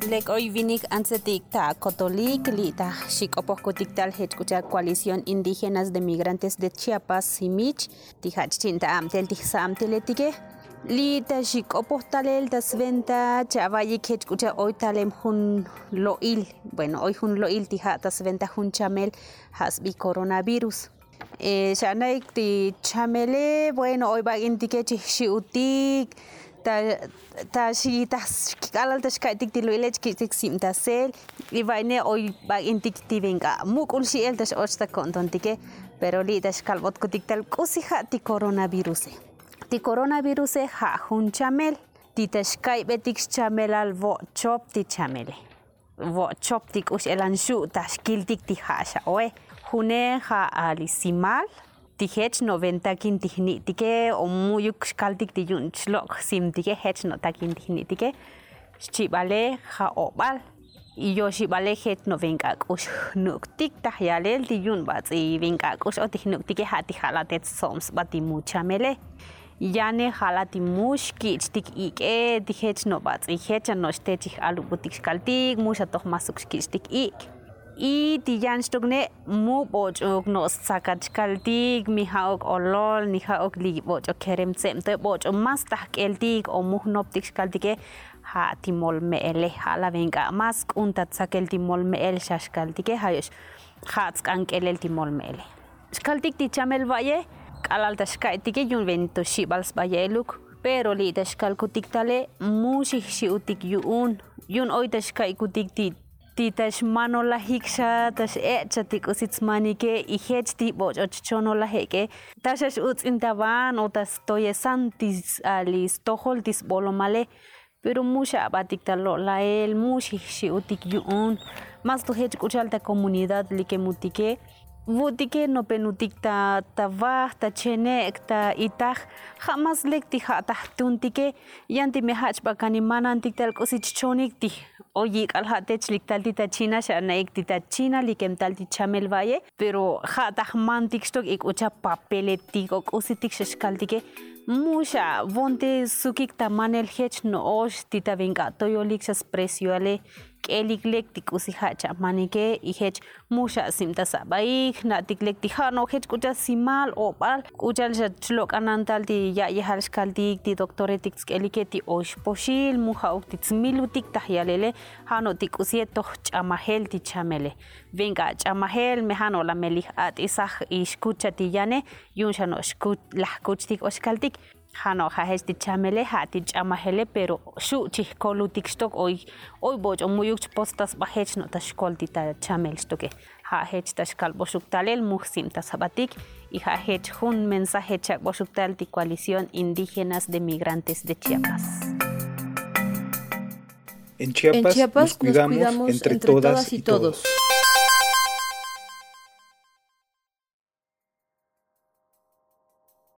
Lek hoy vinik ansetik ta Cotolik lita xikopohkotik tal hechkucha Coalición Indígenas de Migrantes de Chiapas Simich tijachchinta amtel tijsamteletike lita xikopohtalel tasventa chavayik hechkucha hoy talem hun loil bueno hoy hun loil tija tasventa hun chamel hasbi coronavirus shanaik ti chamele bueno hoy bagintike chiutik ta si ta kalal ta skaitik ti loilech kitik simtasel y vaine hoy bag intik ti venga mukul si el tas osta kontontike pero li tas kalbot kutik tal kusija ti coronavirus ha hun chamel ti tas kai betik chamel al vo chop ti chamele vo chop tik us elan shu tas kiltik ti hasha oe hune ha alisimal tihech 90 kin tihni tike o muyuk skaltik tiyun chlok sim tike hech no takin tihni tike chibale ha obal y yo chibale het no venga us nuk tik tahyalel tiyun batsi venga us o tihnuk tike hati halatet soms bati muchamele yane halati mushki tik ik tihech no batsi hech no stechik alu butik skaltik musha toh masuk tik ik y tiyan stogne mu bochok no sakachkaltik mi haok olol ni haok li bochok kerem semte bochok mas tahkeltik o muhnoptik skaltike ha timol meele hala venga mas untat sakel timol meel shashkaltike hayosh hatskankelel timol meele skaltik ti chamel valle kalal tashkaitike yun vento shibals valleluk pero li tashkalkutik tale mushi shiutik yun oy tashkaikutik ti titash mano la hiksha tash echatik usitsmanike y hechti bochochono la heke tashash utsintaban o tas toyesantis alis toholtis bolomale pero musha abatik talo la el mushi shiutik yun mas to hech kuchalta comunidad likemutike Vutike no penutik ta va ta chenek ta itah jamás lekti hata tuntike yanti mehach bakani manantik tal kosichonik ti oyi alhatech liktalti ta china shanaik ti ta china likem talti chamel valle pero hata mantik stok ik ucha papeletik ok usitik shkaltike musha vonte sukik ta manel hech no osh ti ta venga toyolik sas presiole elik lektik usihacha manike y hech musha simta sabaik natik lekti hano hech kucha simal opal kuchal chlok anantal ti ya halskaltik ti doctoretik eliketi osh poshil muha uktit milutik tahyalele hano tik usieto chamahel ti chamele venga chamahel mehano la melih at isah iskucha ti yane yunshano skut lahkuchtik oskaltik hano hahesti chamele hati chamahele pero shu chikolutik stok hoy boch omuyuk postas bahech no tashkolti ta chamel stoke ha hech tashkal bosuktalel muhsim tasabatik y ha hech hun mensaje chak bosuktal ti Coalición Indígenas de Migrantes de Chiapas. En Chiapas nos cuidamos entre todas y todos.